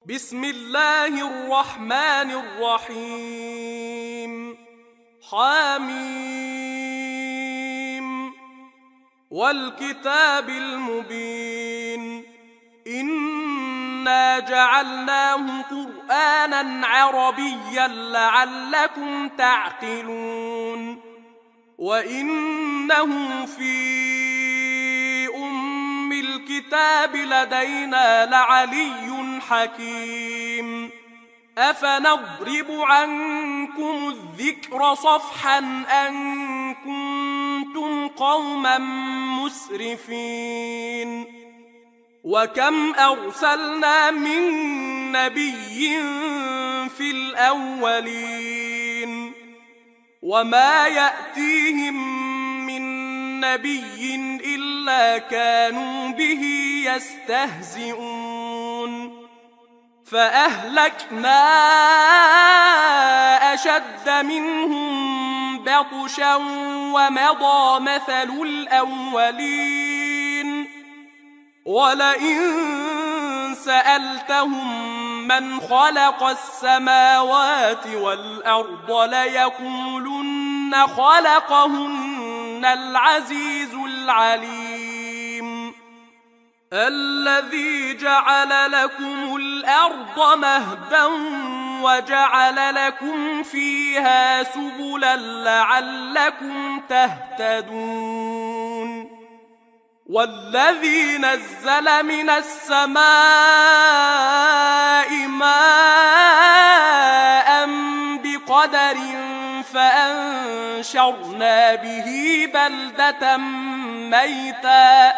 بسم الله الرحمن الرحيم حميم والكتاب المبين إنا جعلناه قرآنا عربيا لعلكم تعقلون وإنه في أم الكتاب لدينا لعلي حكيم أفنضرب عنكم الذكر صفحا أن كنتم قوما مسرفين وكم أرسلنا من نبي في الأولين وما يأتيهم من نبي إلا كانوا به يستهزئون فأهلكنا أشد منهم بطشا ومضى مثل الأولين ولئن سألتهم من خلق السماوات والأرض ليقولن خلقهن العزيز العليم الذي جعل لكم الأرض مهدا وجعل لكم فيها سبلا لعلكم تهتدون والذي نزل من السماء ماء بقدر فأنشرنا به بلدة ميتا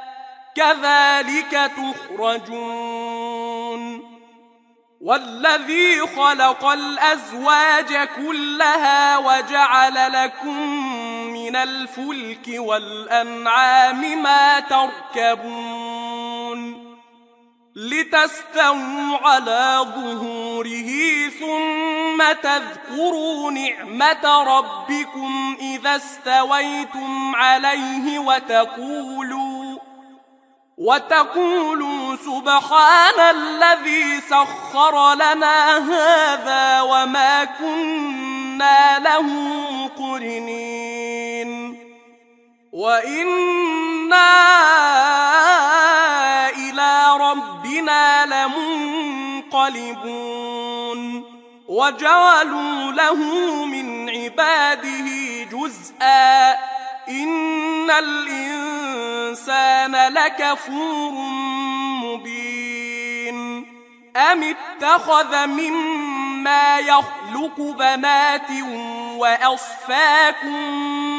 كذلك تخرجون والذي خلق الأزواج كلها وجعل لكم من الفلك والأنعام ما تركبون لتستووا على ظهوره ثم تذكروا نعمة ربكم إذا استويتم عليه وتقولوا سبحان الذي سخر لنا هذا وما كنا له مقرنين وإنا إلى ربنا لمنقلبون وجعلوا له من عباده جزءا إن الإنسان لكفور مبين أم اتخذ مما يخلق بنات وأصفاكم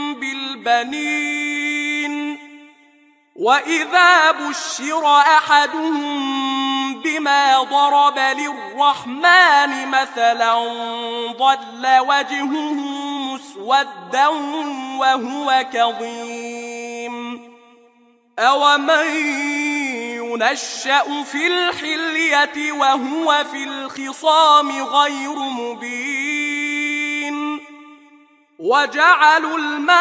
بالبنين وإذا بشر أحدهم بما ضرب للرحمن مثلا ظل وجهه مسودا وهو كظيم أومن ينشأ في الحلية وهو في الخصام غير مبين وجعلوا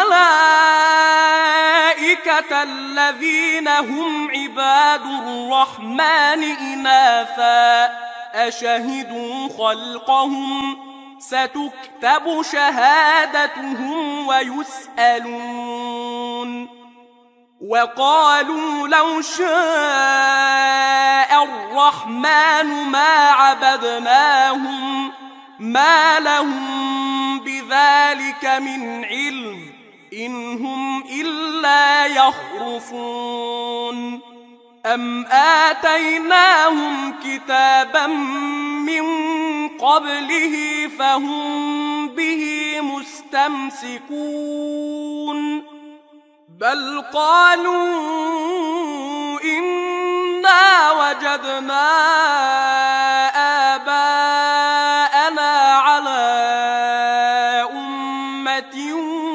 الملائكة الذين هم عباد الرحمن إناثا أشهدوا خلقهم ستكتب شهادتهم ويسألون وقالوا لو شاء الرحمن ما عبدناهم ما لهم بذلك من علم إن هم إلا يخرصون أم آتيناهم كتابا من قبله فهم به مستمسكون بل قالوا إنا وجدنا آباءنا على أمة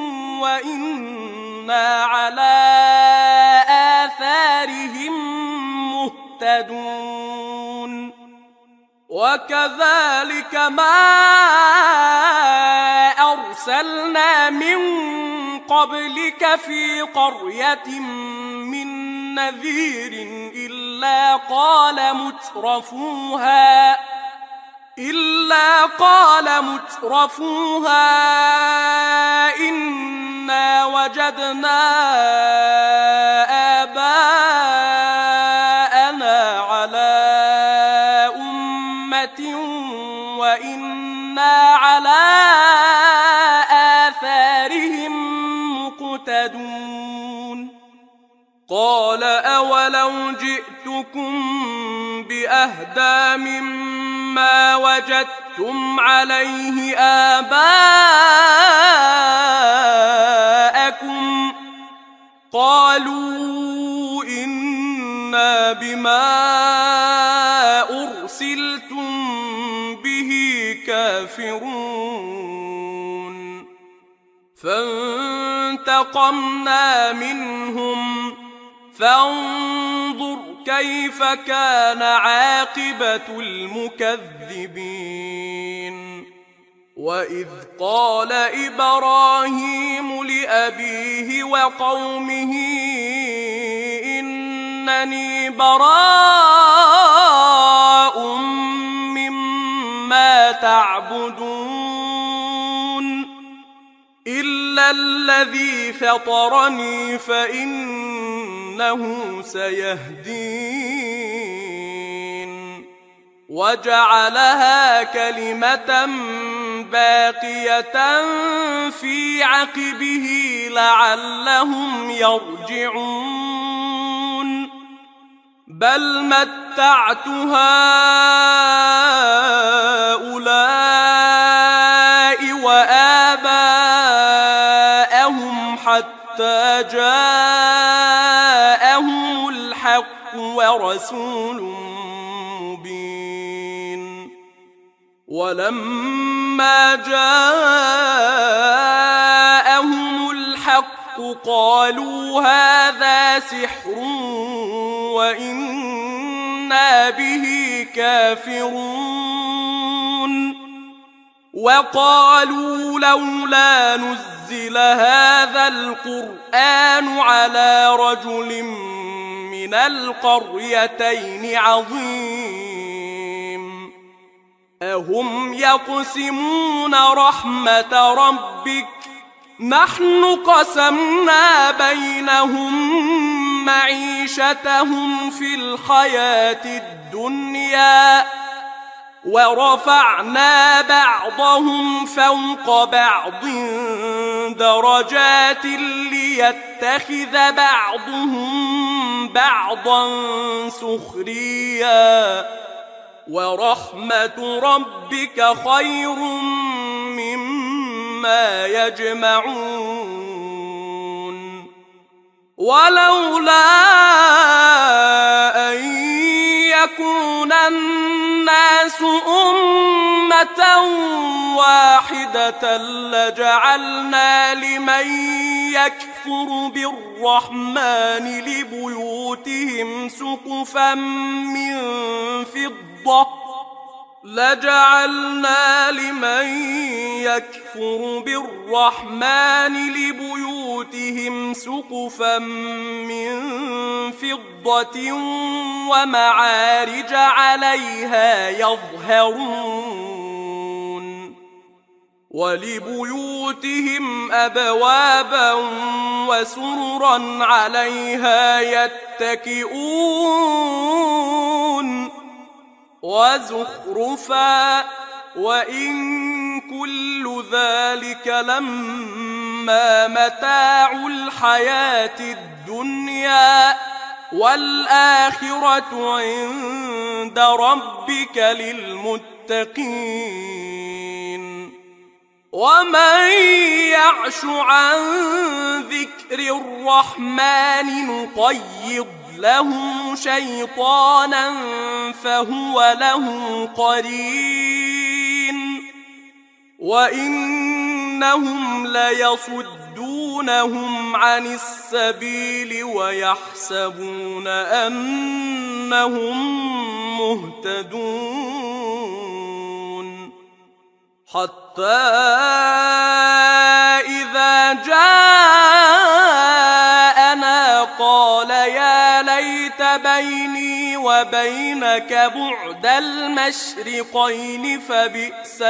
وإنا على آثارهم مهتدون وكذلك ما أرسلنا من قبلك في قرية من نذير إلا قال مترفوها قال مترفوها إنا وجدنا آباءنا على أمة وإنا على آثارهم مقتدون قال أولو جئتكم بأهدى مما وجدتم عليه آباءكم قالوا إنا بما أرسلتم به كافرون فانتقمنا منهم فانظر كيف كان عاقبة المكذبين وإذ قال إبراهيم لأبيه وقومه إنني براء مما تعبدون إلا الذي فطرني فإنه سيهدين وجعلها كلمة باقية في عقبه لعلهم يرجعون بل متعت هؤلاء وآباءهم حتى جاءهم الحق ورسول مبين ولما جاءهم الحق قالوا هذا سحر وإنا به كافرون وقالوا لولا نزل هذا القرآن على رجل من القريتين عظيم أهم يقسمون رحمة ربك نحن قسمنا بينهم معيشتهم في الحياة الدنيا ورفعنا بعضهم فوق بعض درجات ليتخذ بعضهم بعضا سخريا ورحمة ربك خير مما يجمعون ولولا أن يكون الناس أمة واحدة لجعلنا لمن يكفر بالرحمن لبيوتهم سقفا من فضة لجعلنا لمن يكفر بالرحمن لبيوتهم سقفا من فضة ومعارج عليها يظهرون ولبيوتهم أبوابا وسررا عليها يتكئون وزخرفا وإن كل ذلك لما متاع الحياة الدنيا والآخرة عند ربك للمتقين ومن يعش عن ذكر الرحمن نقيض له شيطانا فهو له قرين وإنهم ليصدونهم عن السبيل ويحسبون أنهم مهتدون حتى إذا جاءنا قال يا ليت بيني وبينك بعد المشرقين فبئس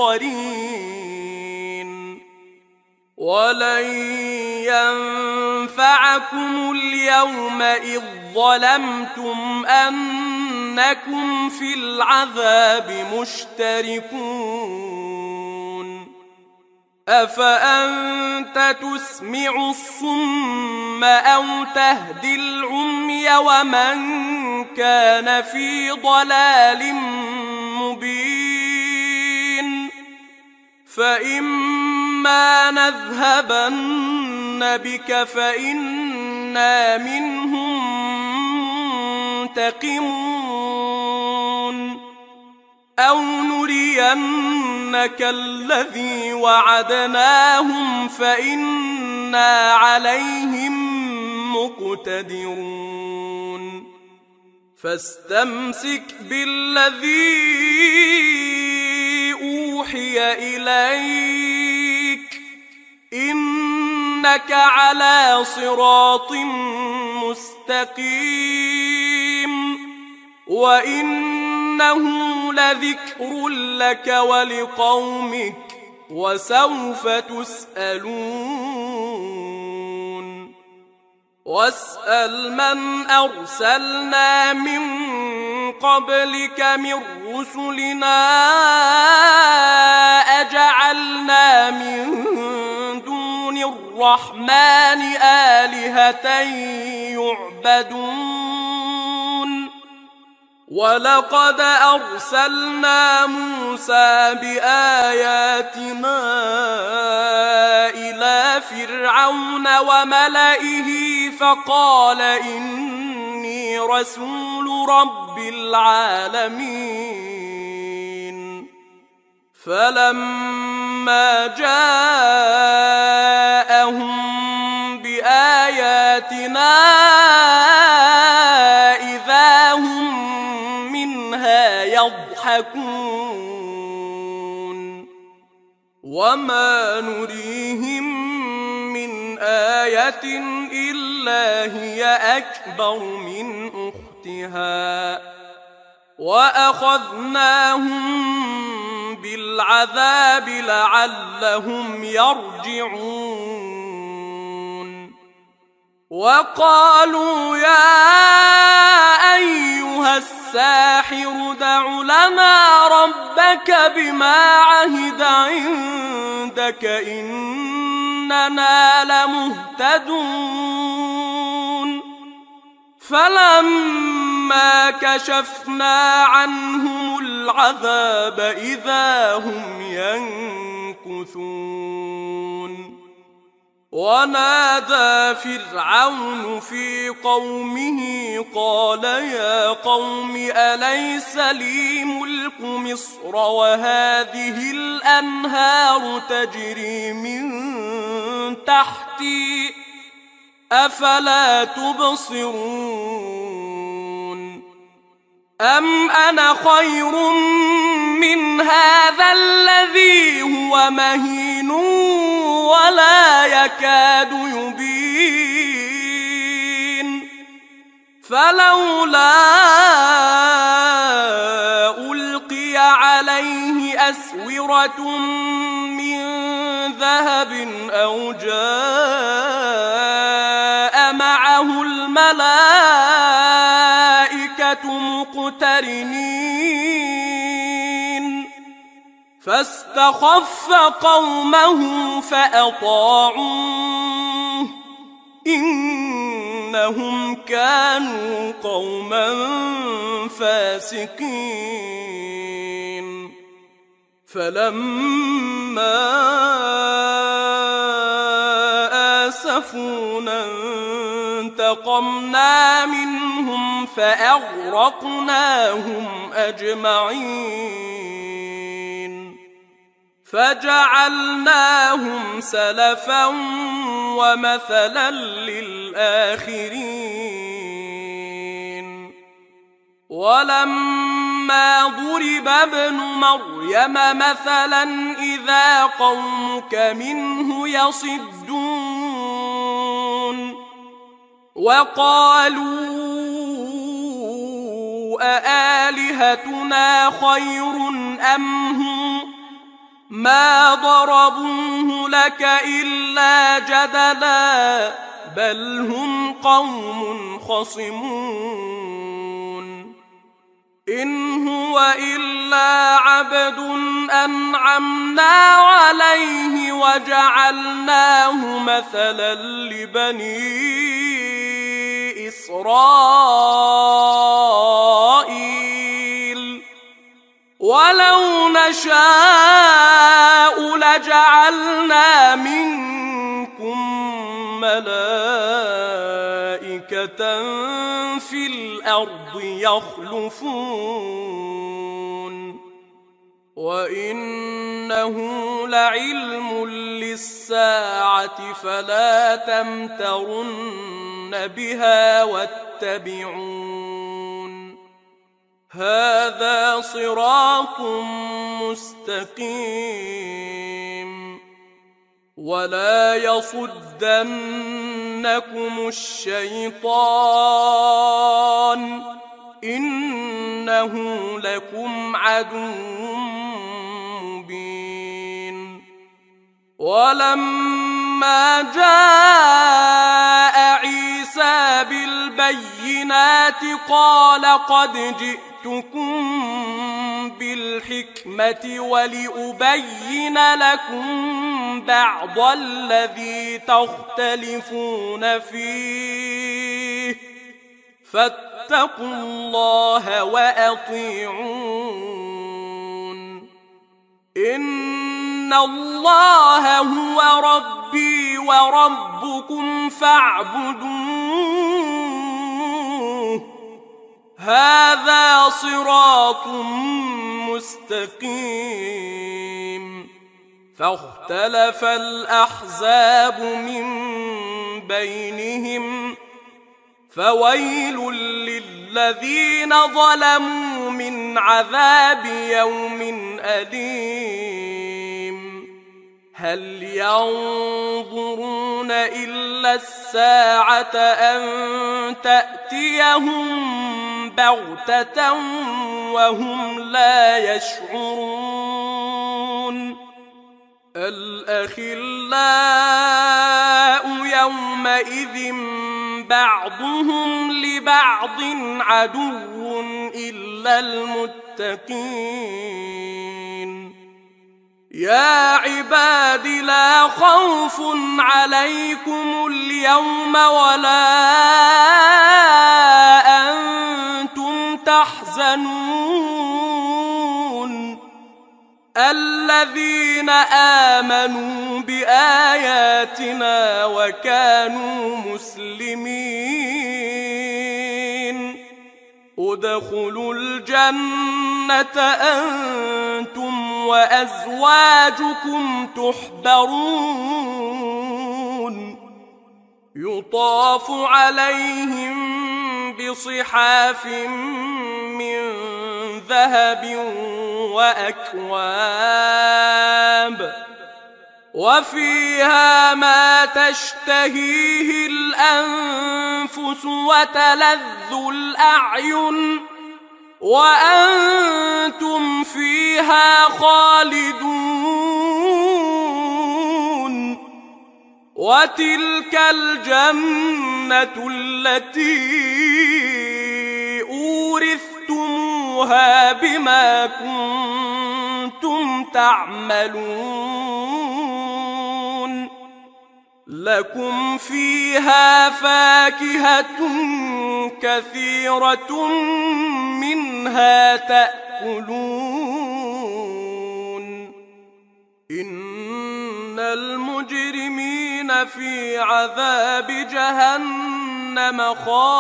القرين. ولن ينفعكم اليوم إذ ظلمتم أنكم في العذاب مشتركون. أفأنت تسمع الصم أو تهدي العمي ومن كان في ضلال مبين؟ فإما نذهبن بك فإنا منهم منتقمون أو نرينك الذي وعدناهم فإنا عليهم مقتدرون. فاستمسك بالذي أوحي إليك إنك على صراط مستقيم وإنه لذكر لك ولقومك وسوف تسألون. واسأل من أرسلنا من قبلك من رسلنا أجعلنا من دون الرحمن آلهة يعبدون؟ ولقد أرسلنا موسى بآياتنا إلى فرعون وملئه فقال إني رسول رب العالمين. فلما جاءهم بآياتنا إذا هم منها يضحكون. وما نريهم من آية إلا هي أكبر من أختها وأخذناهم بالعذاب لعلهم يرجعون. وقالوا يا أيها الساحر دع لنا ربك بما عهد عندك إننا لمهتدون. فلما كشفنا عنهم العذاب إذا هم ينكثون. ونادى فرعون في قومه قال يا قوم أليس لي ملك مصر وهذه الأنهار تجري من تحتي أفلا تبصرون؟ أم أنا خير من هذا الذي هو مهين ولا يكاد يبين؟ فلولا ألقي عليه أسورة من ذهب أو جاء معه الملائكة مقترنين. فاستخف قومه فأطاعوه إنهم كانوا قوما فاسقين. فلما آسفونا انتقمنا منهم فأغرقناهم أجمعين. فجعلناهم سلفا ومثلا للآخرين. ولما ضرب ابن مريم مثلا إذا قومك منه يصدون. وقالوا أآلهتنا خير أم هو ما ضربوه لك إلا جدلا بل هم قوم خصمون إن هو إلا عبد أنعمنا عليه وجعلناه مثلا لبني إسرائيل ولو نشاء لجعلنا منكم ملائكة في الأرض يخلفون وإنه لعلم للساعة فلا تمترن بها واتبعون هذا صراط مستقيم ولا يصدنكم الشيطان إنه لكم عدو مبين ولما جاء عيسى بالبينات قال قد جئتكم بالحكمة ولأبين لكم بعض الذي تختلفون فيه فاتقوا الله وأطيعون إن الله هو ربي وربكم فاعبدوه هذا صراط مستقيم فاختلف الأحزاب من بينهم فويل للذين ظلموا من عذاب يوم أليم هل ينظرون إلا الساعة أن تأتيهم بغتة وهم لا يشعرون الأخلاء يومئذ بعضهم لبعض عدو إلا المتقين يا عباد لا خوف عليكم اليوم ولا أنتم تحزنون الذين آمنوا بآياتنا وكانوا مسلمين ادخلوا الجنة أنتم وأزواجكم تحبرون يطاف عليهم بصحاف من ذهب وأكواب وفيها ما تشتهيه الأنفس وتلذ الأعين وأنتم فيها خالدون وتلك الجنة التي أورثتموها بما كنتم تعملون لكم فيها فاكهة كثيرة منها تأكلون إن المجرمين في عذاب جهنم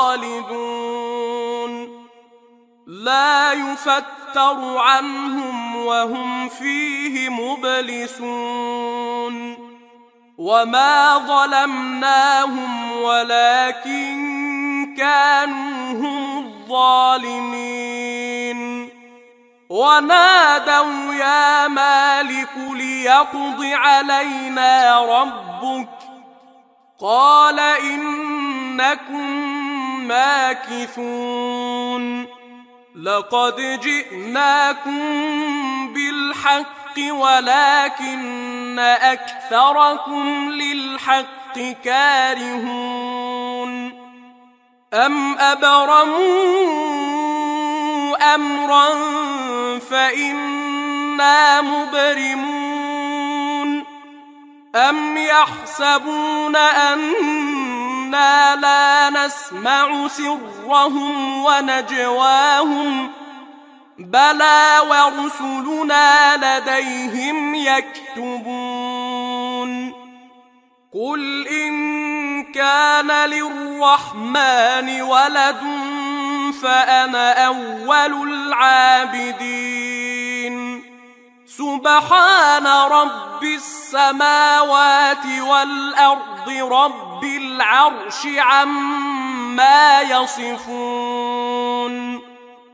خالدون لا يفتر عنهم وهم فيه مبلسون وما ظلمناهم ولكن كانوا هم الظالمين ونادوا يا مالك ليقض علينا ربك قال إنكم ماكثون لقد جئناكم بالحق ولكن أكثركم للحق كارهون أم أبرموا أمرا فإنا مبرمون أم يحسبون أنا لا نسمع سرهم ونجواهم بلى ورسلنا لديهم يكتبون قل إن كان للرحمن ولد فأنا أول العابدين سبحان رب السماوات والأرض رب العرش عما يصفون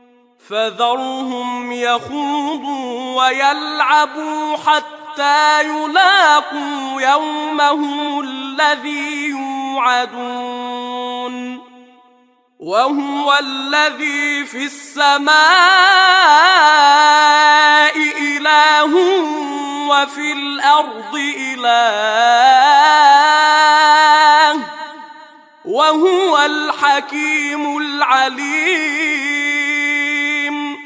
فذرهم يخوضوا ويلعبوا حتى يلاقوا يومهم الذي يوعدون وهو الذي في السماء إله وفي الأرض إله وهو الحكيم العليم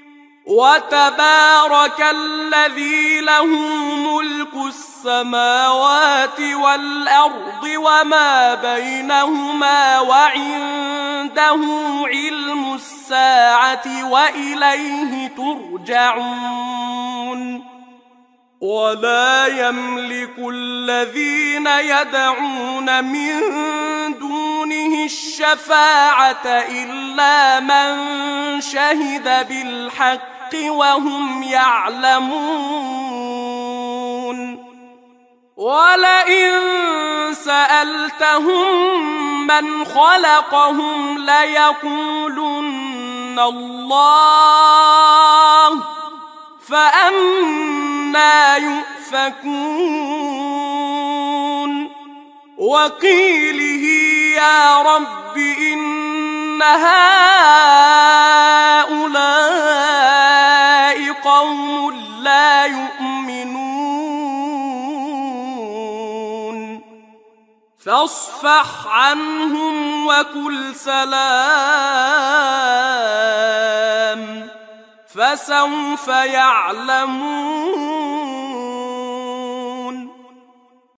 وتبارك الذي له ملك السماوات والأرض وما بينهما وعنده علم الساعة وإليه ترجعون ولا يملك الذين يدعون من دونه الشفاعة إلا من شهد بالحق وهم يعلمون ولئن سألتهم من خلقهم ليقولن الله فأنى يؤفكون وقيله يا رب إن هؤلاء قوم لا يؤمنون فاصفح عنهم وقل سلام فسوف يعلمون